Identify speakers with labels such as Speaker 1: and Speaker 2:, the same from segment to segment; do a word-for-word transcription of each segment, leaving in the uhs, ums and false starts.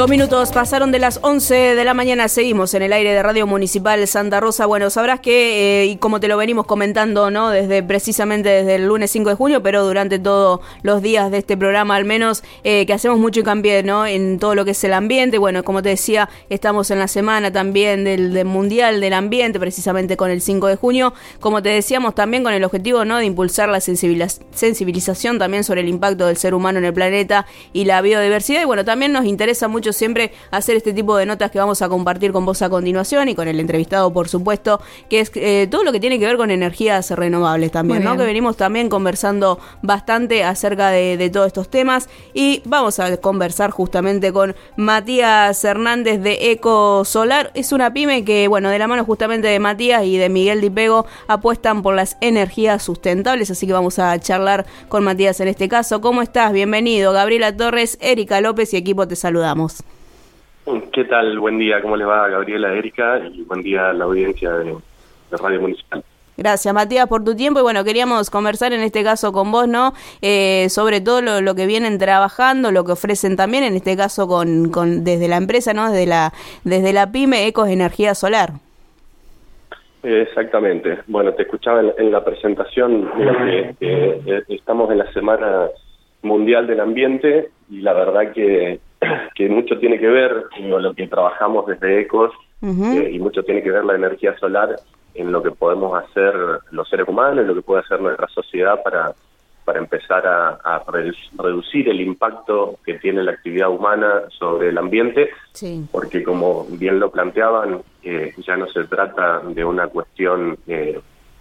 Speaker 1: Dos minutos pasaron de las once de la mañana, seguimos en el aire de Radio Municipal Santa Rosa. Bueno, sabrás que, eh, y como te lo venimos comentando, ¿no? Desde precisamente desde el lunes cinco de junio, pero durante todos los días de este programa al menos, eh, que hacemos mucho hincapié, ¿no? En todo lo que es el ambiente. Bueno, como te decía, estamos en la semana también del, del Mundial del Ambiente, precisamente con el cinco de junio. Como te decíamos, también con el objetivo, ¿no? De impulsar la sensibiliz- sensibilización también sobre el impacto del ser humano en el planeta y la biodiversidad. Y bueno, también nos interesa mucho siempre hacer este tipo de notas que vamos a compartir con vos a continuación y con el entrevistado, por supuesto, que es eh, todo lo que tiene que ver con energías renovables también, ¿no? Que venimos también conversando bastante acerca de, de todos estos temas, y vamos a conversar justamente con Matías Hernández de Eco Solar. Es una pyme que, bueno, de la mano justamente de Matías y de Miguel Di Pego apuestan por las energías sustentables, así que vamos a charlar con Matías en este caso. ¿Cómo estás? Bienvenido. Gabriela Torres, Erika López y equipo, te saludamos.
Speaker 2: ¿Qué tal? Buen día, ¿cómo les va, Gabriela, Erika? Y buen día a la audiencia de, de Radio Municipal.
Speaker 1: Gracias, Matías, por tu tiempo. Y bueno, queríamos conversar en este caso con vos, ¿no? Eh, sobre todo lo, lo que vienen trabajando, lo que ofrecen también, en este caso con, con desde la empresa, ¿no? Desde la, desde la pyme Ecos Energía Solar.
Speaker 2: Exactamente. Bueno, te escuchaba en, en la presentación, mira, que, que estamos en la Semana Mundial del Ambiente y la verdad que que mucho tiene que ver con lo que trabajamos desde Ecos, uh-huh. eh, y mucho tiene que ver la energía solar en lo que podemos hacer los seres humanos, en lo que puede hacer nuestra sociedad para, para empezar a, a reducir el impacto que tiene la actividad humana sobre el ambiente, sí. Porque como bien lo planteaban, eh, ya no se trata de una cuestión eh,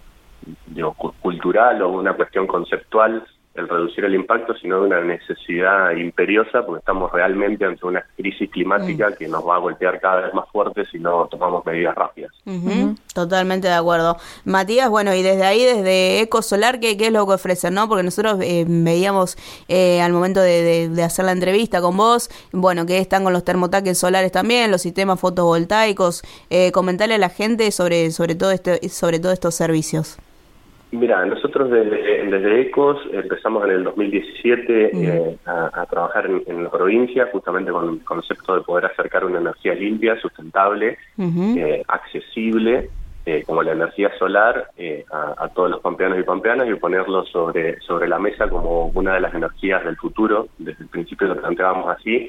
Speaker 2: de, cultural o una cuestión conceptual, el reducir el impacto, sino de una necesidad imperiosa, porque estamos realmente ante una crisis climática mm. que nos va a golpear cada vez más fuerte si no tomamos medidas rápidas.
Speaker 1: Uh-huh. Uh-huh. Totalmente de acuerdo. Matías, bueno, y desde ahí, desde Eco Solar, ¿qué, qué es lo que ofrecen, no? Porque nosotros eh, veíamos eh, al momento de, de, de hacer la entrevista con vos, bueno, que están con los termotanques solares también, los sistemas fotovoltaicos. Eh, comentarle a la gente sobre, sobre, todo este, sobre todos estos servicios.
Speaker 2: Mira, nosotros desde, desde Ecos empezamos en el dos mil diecisiete uh-huh. eh, a, a trabajar en, en la provincia, justamente con el concepto de poder acercar una energía limpia, sustentable, uh-huh. eh, accesible, eh, como la energía solar, eh, a, a todos los pampeanos y pampeanas, y ponerlo sobre, sobre la mesa como una de las energías del futuro. Desde el principio lo planteábamos así,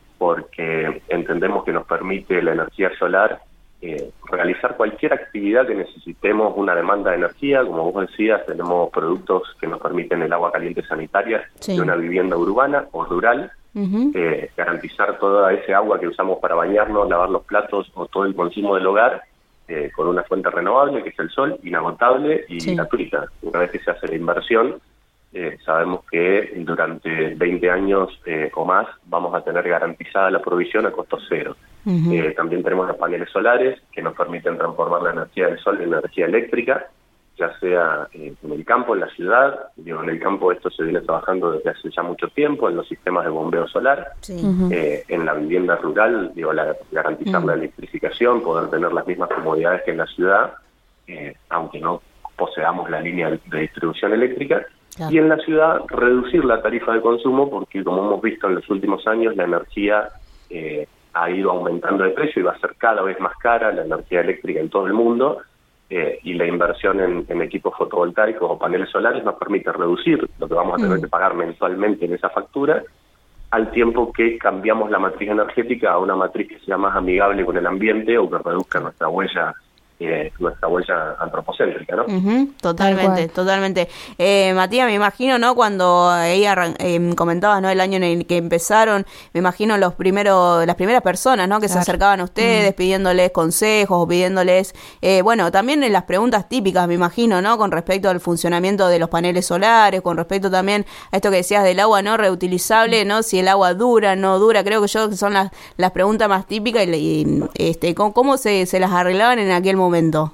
Speaker 2: porque entendemos que nos permite la energía solar Eh, realizar cualquier actividad que necesitemos una demanda de energía. Como vos decías, tenemos productos que nos permiten el agua caliente sanitaria sí. de una vivienda urbana o rural, uh-huh. eh, garantizar toda ese agua que usamos para bañarnos, lavar los platos o todo el consumo del hogar eh, con una fuente renovable que es el sol, inagotable y sí. gratuita. Una vez que se hace la inversión, Eh, sabemos que durante veinte años eh, o más vamos a tener garantizada la provisión a costo cero. Uh-huh. Eh, también tenemos los paneles solares que nos permiten transformar la energía del sol en energía eléctrica, ya sea eh, en el campo, en la ciudad. Digo, en el campo esto se viene trabajando desde hace ya mucho tiempo, en los sistemas de bombeo solar. Sí. Uh-huh. eh, en la vivienda rural, digo, la, garantizar uh-huh. la electrificación, poder tener las mismas comodidades que en la ciudad, eh, aunque no poseamos la línea de distribución eléctrica. Claro. Y en la ciudad reducir la tarifa de consumo, porque como hemos visto en los últimos años la energía eh, ha ido aumentando de precio y va a ser cada vez más cara la energía eléctrica en todo el mundo, eh, y la inversión en, en equipos fotovoltaicos o paneles solares nos permite reducir lo que vamos a tener mm. que pagar mensualmente en esa factura, al tiempo que cambiamos la matriz energética a una matriz que sea más amigable con el ambiente o que reduzca nuestra huella Eh, nuestra huella antropocéntrica, ¿no?
Speaker 1: Uh-huh, totalmente, totalmente. Eh, Matías, me imagino, ¿no? Cuando ahí arran- eh, comentabas, ¿no? El año en el que empezaron, me imagino los primeros, las primeras personas, ¿no? Que claro. se acercaban a ustedes uh-huh. pidiéndoles consejos o pidiéndoles, eh, bueno, también en las preguntas típicas, me imagino, ¿no? Con respecto al funcionamiento de los paneles solares, con respecto también a esto que decías del agua, ¿no? Reutilizable, uh-huh. ¿no? Si el agua dura, no dura, creo que yo que son las, las preguntas más típicas y, y este, ¿cómo, cómo se, se las arreglaban en aquel momento? momento.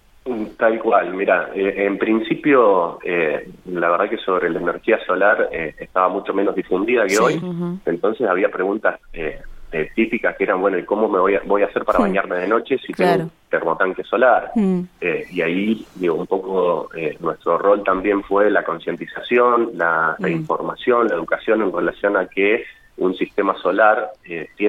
Speaker 2: Tal cual, mira, eh, en principio eh, la verdad que sobre la energía solar eh, estaba mucho menos difundida que sí, hoy, uh-huh. entonces había preguntas eh, eh, típicas que eran, bueno, ¿y cómo me voy a, voy a hacer para sí. bañarme de noche si claro. tengo un termotanque solar? Uh-huh. Eh, y ahí, digo, un poco eh, nuestro rol también fue la concientización, la, uh-huh. la información, la educación en relación a que un sistema solar eh, tiene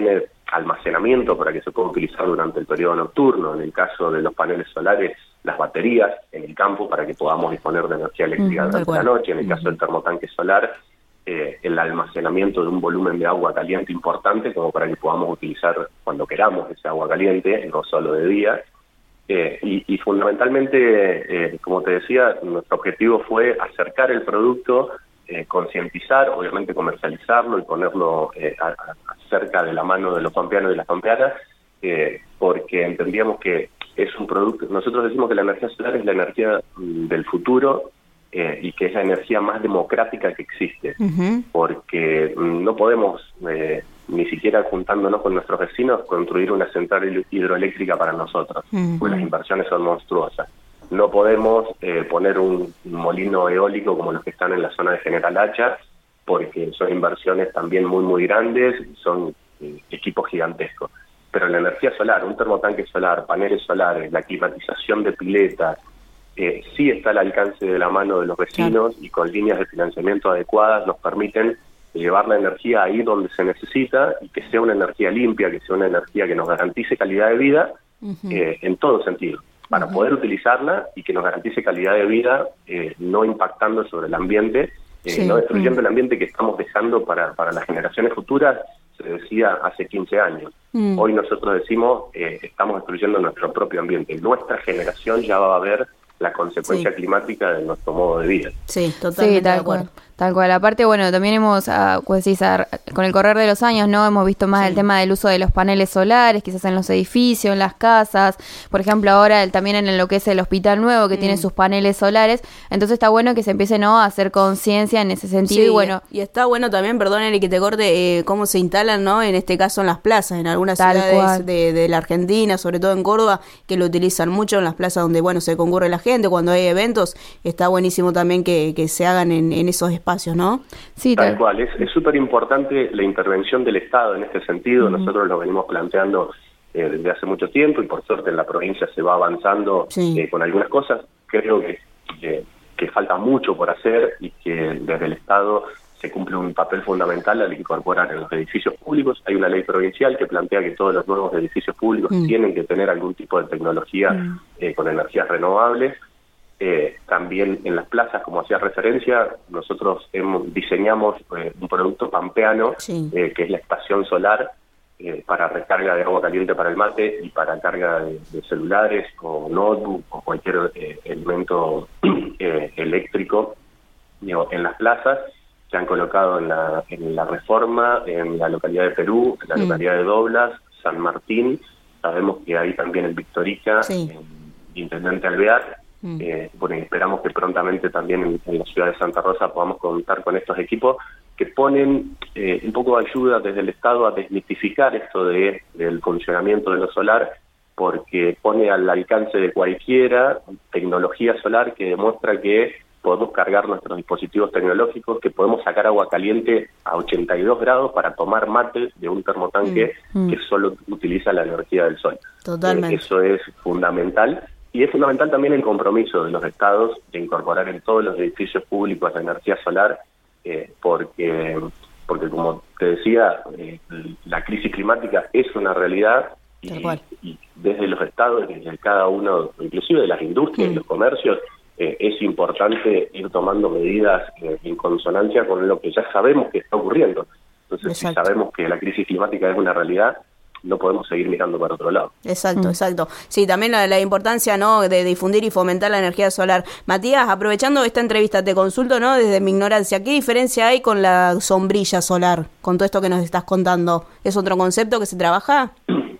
Speaker 2: almacenamiento para que se pueda utilizar durante el periodo nocturno, en el caso de los paneles solares, las baterías en el campo para que podamos disponer de energía eléctrica
Speaker 1: Uh-huh,
Speaker 2: durante la noche, en el caso del termotanque solar, eh, el almacenamiento de un volumen de agua caliente importante como para que podamos utilizar cuando queramos ese agua caliente, no solo de día. Eh, y, y fundamentalmente, eh, como te decía, nuestro objetivo fue acercar el producto, eh, concientizar, obviamente comercializarlo y ponerlo eh, a, a, cerca de la mano de los pampeanos y de las pampeanas, eh, porque entendíamos que es un producto, nosotros decimos que la energía solar es la energía mm, del futuro, eh, y que es la energía más democrática que existe, uh-huh. porque mm, no podemos... Eh, ni siquiera juntándonos con nuestros vecinos, construir una central hidroeléctrica para nosotros, uh-huh. porque las inversiones son monstruosas. No podemos eh, poner un molino eólico como los que están en la zona de General Hacha, porque son inversiones también muy, muy grandes, son eh, equipos gigantescos. Pero la energía solar, un termotanque solar, paneles solares, la climatización de piletas, eh, sí está al alcance de la mano de los vecinos, claro. y con líneas de financiamiento adecuadas nos permiten llevar la energía ahí donde se necesita y que sea una energía limpia, que sea una energía que nos garantice calidad de vida, uh-huh. eh, en todo sentido, para uh-huh. poder utilizarla y que nos garantice calidad de vida, eh, no impactando sobre el ambiente, eh, sí. no destruyendo uh-huh. el ambiente que estamos dejando para, para las generaciones futuras, se decía hace quince años. Uh-huh. Hoy nosotros decimos, eh, estamos destruyendo nuestro propio ambiente. Nuestra generación ya va a ver la consecuencia sí. climática de nuestro modo de vida.
Speaker 1: Sí, totalmente
Speaker 3: sí, tal
Speaker 1: de acuerdo.
Speaker 3: Cual. Tal cual. Aparte, bueno, también hemos, uh, pues, decís, con el correr de los años, ¿no? Hemos visto más sí. el tema del uso de los paneles solares, quizás en los edificios, en las casas. Por ejemplo, ahora el, también en lo que es el Hospital Nuevo, que mm. tiene sus paneles solares. Entonces está bueno que se empiece, ¿no?, a hacer conciencia en ese sentido.
Speaker 1: Sí,
Speaker 3: y bueno
Speaker 1: y está bueno también, perdón, Eli, que te corte, eh, cómo se instalan, ¿no?, en este caso en las plazas, en algunas
Speaker 3: tal
Speaker 1: ciudades de, de la Argentina, sobre todo en Córdoba, que lo utilizan mucho en las plazas donde, bueno, se concurre la gente, cuando hay eventos. Está buenísimo también que, que se hagan en, en esos espacios, ¿no?
Speaker 3: Sí,
Speaker 2: tal, tal cual, es súper importante la intervención del Estado en este sentido. Uh-huh. Nosotros lo venimos planteando eh, desde hace mucho tiempo y por suerte en la provincia se va avanzando sí. eh, con algunas cosas. Creo que, que, que falta mucho por hacer y que desde el Estado se cumple un papel fundamental al incorporar en los edificios públicos. Hay una ley provincial que plantea que todos los nuevos edificios públicos uh-huh. tienen que tener algún tipo de tecnología uh-huh. eh, con energías renovables. Eh, también en las plazas, como hacía referencia, nosotros hemos, diseñamos eh, un producto pampeano, sí. eh, que es la estación solar, eh, para recarga de agua caliente para el mate y para carga de, de celulares o notebook o cualquier eh, elemento eh, eléctrico, digo, en las plazas. Se han colocado en la, en la Reforma, en la localidad de Perú, en la mm. localidad de Doblas, San Martín. Sabemos que hay también en Victorica, sí. en Intendente Alvear. Mm. Eh, bueno, esperamos que prontamente también en, en la ciudad de Santa Rosa podamos contar con estos equipos que ponen eh, un poco de ayuda desde el Estado a desmitificar esto de del funcionamiento de lo solar, porque pone al alcance de cualquiera tecnología solar que demuestra que podemos cargar nuestros dispositivos tecnológicos, que podemos sacar agua caliente a ochenta y dos grados para tomar mate de un termotanque mm. que solo utiliza la energía del sol.
Speaker 1: Totalmente.
Speaker 2: Eh, eso es fundamental. Y es fundamental también el compromiso de los estados de incorporar en todos los edificios públicos la energía solar, eh, porque, porque como te decía, eh, la crisis climática es una realidad y, y desde los estados, desde cada uno, inclusive de las industrias mm. y los comercios, eh, es importante ir tomando medidas eh, en consonancia con lo que ya sabemos que está ocurriendo. Entonces, Exacto. si sabemos que la crisis climática es una realidad, no podemos seguir mirando para otro lado.
Speaker 1: Exacto, mm. exacto. Sí, también la, la importancia, ¿no?, de difundir y fomentar la energía solar. Matías, aprovechando esta entrevista, te consulto, ¿no?, desde mi ignorancia, ¿qué diferencia hay con la sombrilla solar? Con todo esto que nos estás contando, ¿es otro concepto que se trabaja?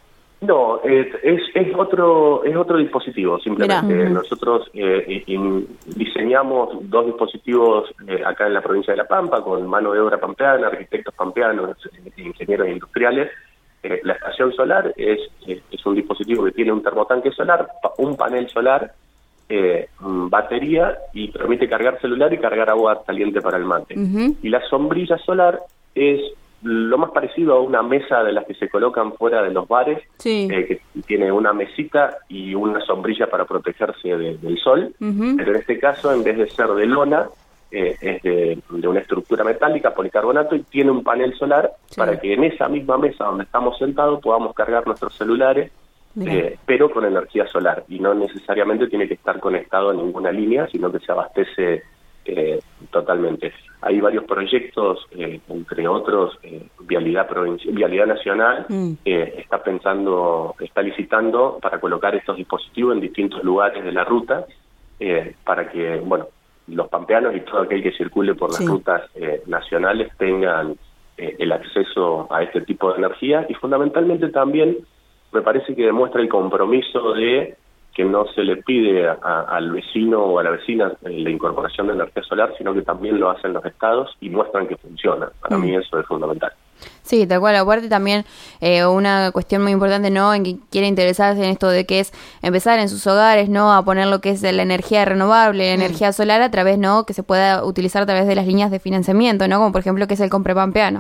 Speaker 2: No, es, es, es otro es otro dispositivo, simplemente. Mirá. Nosotros eh, in, diseñamos dos dispositivos eh, acá en la provincia de La Pampa, con mano de obra pampeana, arquitectos pampeanos, ingenieros industriales. Eh, la estación solar es, es, es un dispositivo que tiene un termotanque solar, un panel solar, eh, batería, y permite cargar celular y cargar agua caliente para el mate. Uh-huh. Y la sombrilla solar es lo más parecido a una mesa de las que se colocan fuera de los bares, sí. eh, que tiene una mesita y una sombrilla para protegerse de, del sol, uh-huh. pero en este caso, en vez de ser de lona, eh, es de, de una estructura metálica, policarbonato, y tiene un panel solar sí. para que en esa misma mesa donde estamos sentados podamos cargar nuestros celulares, eh, pero con energía solar, y no necesariamente tiene que estar conectado a ninguna línea, sino que se abastece eh, totalmente. Hay varios proyectos, eh, entre otros, eh, Vialidad Provincial, Vialidad Nacional, mm. eh, está pensando, está licitando para colocar estos dispositivos en distintos lugares de la ruta, eh, para que, bueno, los pampeanos y todo aquel que circule por las sí. rutas eh, nacionales tengan eh, el acceso a este tipo de energía, y fundamentalmente también me parece que demuestra el compromiso de que no se le pide a, a, al vecino o a la vecina la incorporación de energía solar, sino que también lo hacen los estados y muestran que funciona. Para mm. mí eso es fundamental.
Speaker 3: Sí, tal cual. Aparte también eh, una cuestión muy importante, ¿no?, en que quiere interesarse en esto de que es empezar en sus hogares, ¿no?, a poner lo que es la energía renovable, la mm. energía solar a través, ¿no?, que se pueda utilizar a través de las líneas de financiamiento, ¿no?, como por ejemplo que es el Comprepampeano.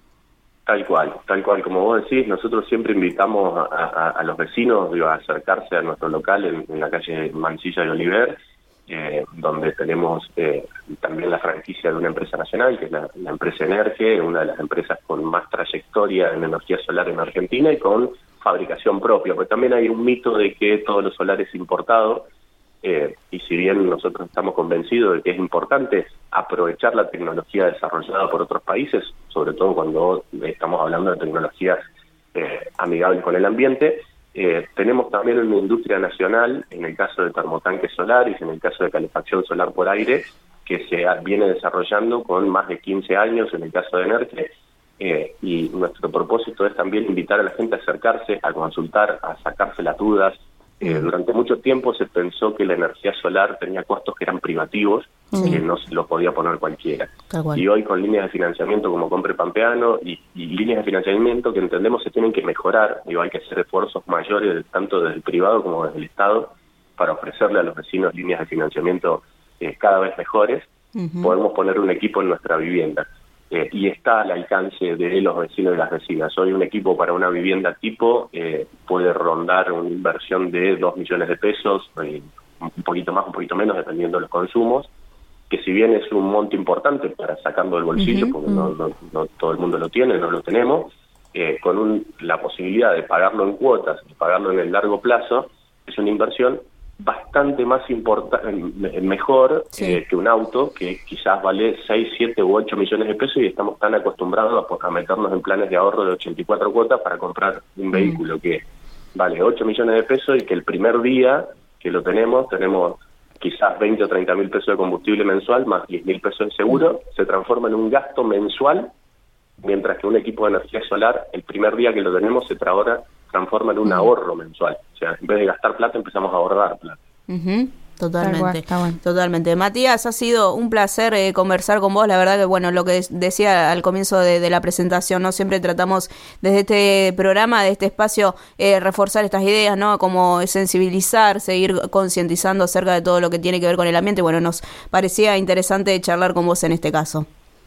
Speaker 2: Tal cual, tal cual. Como vos decís, nosotros siempre invitamos a, a, a los vecinos digo, a acercarse a nuestro local en, en la calle Mansilla y Oliver, eh, donde tenemos eh, también la franquicia de una empresa nacional, que es la, la empresa Energe, una de las empresas con más trayectoria en energía solar en Argentina y con fabricación propia, porque también hay un mito de que todo lo solar es importado, eh, y si bien nosotros estamos convencidos de que es importante aprovechar la tecnología desarrollada por otros países, sobre todo cuando estamos hablando de tecnologías eh, amigables con el ambiente, eh, tenemos también una industria nacional, en el caso de termotanques solares, en el caso de calefacción solar por aire, que se viene desarrollando con más de quince años en el caso de Energe, eh, y nuestro propósito es también invitar a la gente a acercarse, a consultar, a sacarse las dudas. Eh, durante mucho tiempo se pensó que la energía solar tenía costos que eran privativos, sí. que no se lo podía poner cualquiera. Y hoy con líneas de financiamiento como Comprepampeano y, y líneas de financiamiento que entendemos se tienen que mejorar, digo, hay que hacer esfuerzos mayores tanto desde el privado como desde el Estado para ofrecerle a los vecinos líneas de financiamiento eh, cada vez mejores. Uh-huh. Podemos poner un equipo en nuestra vivienda. Eh, y está al alcance de los vecinos y las vecinas. Hoy un equipo para una vivienda tipo eh, puede rondar una inversión de dos millones de pesos, eh, un poquito más, un poquito menos, dependiendo de los consumos, que si bien es un monto importante para sacarlo del bolsillo, uh-huh, porque uh-huh. No, no, no todo el mundo lo tiene, no lo tenemos, eh, con un, la posibilidad de pagarlo en cuotas y pagarlo en el largo plazo, es una inversión bastante más importante, mejor sí. eh, que un auto que quizás vale seis, siete u ocho millones de pesos, y estamos tan acostumbrados a, a meternos en planes de ahorro de ochenta y cuatro cuotas para comprar un vehículo mm. que vale ocho millones de pesos y que el primer día que lo tenemos, tenemos quizás veinte o treinta mil pesos de combustible mensual más diez mil pesos de seguro, mm. se transforma en un gasto mensual, mientras que un equipo de energía solar, el primer día que lo tenemos, se tra- transforma en un ahorro mensual. O sea, en vez de gastar plata, empezamos a ahorrar plata.
Speaker 1: Uh-huh. Totalmente, está bueno. Totalmente. Matías, ha sido un placer eh, conversar con vos. La verdad que, bueno, lo que decía al comienzo de, de la presentación, ¿no? Siempre tratamos desde este programa, de este espacio, eh, reforzar estas ideas, ¿no? Como sensibilizar, seguir concientizando acerca de todo lo que tiene que ver con el ambiente. Bueno, nos parecía interesante charlar con vos en este caso.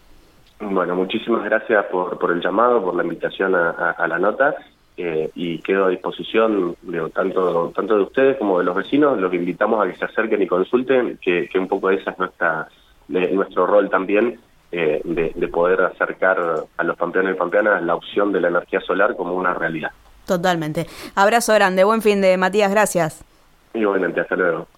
Speaker 2: Bueno, muchísimas gracias por, por el llamado, por la invitación a, a, a la nota. Eh, y quedo a disposición de, tanto tanto de ustedes como de los vecinos. Los invitamos a que se acerquen y consulten, que, que un poco esa es nuestra de, nuestro rol también, eh, de, de poder acercar a los pampeanos y pampeanas la opción de la energía solar como una realidad.
Speaker 1: Totalmente. Abrazo grande, buen fin de Matías, gracias.
Speaker 2: Igualmente, hasta luego.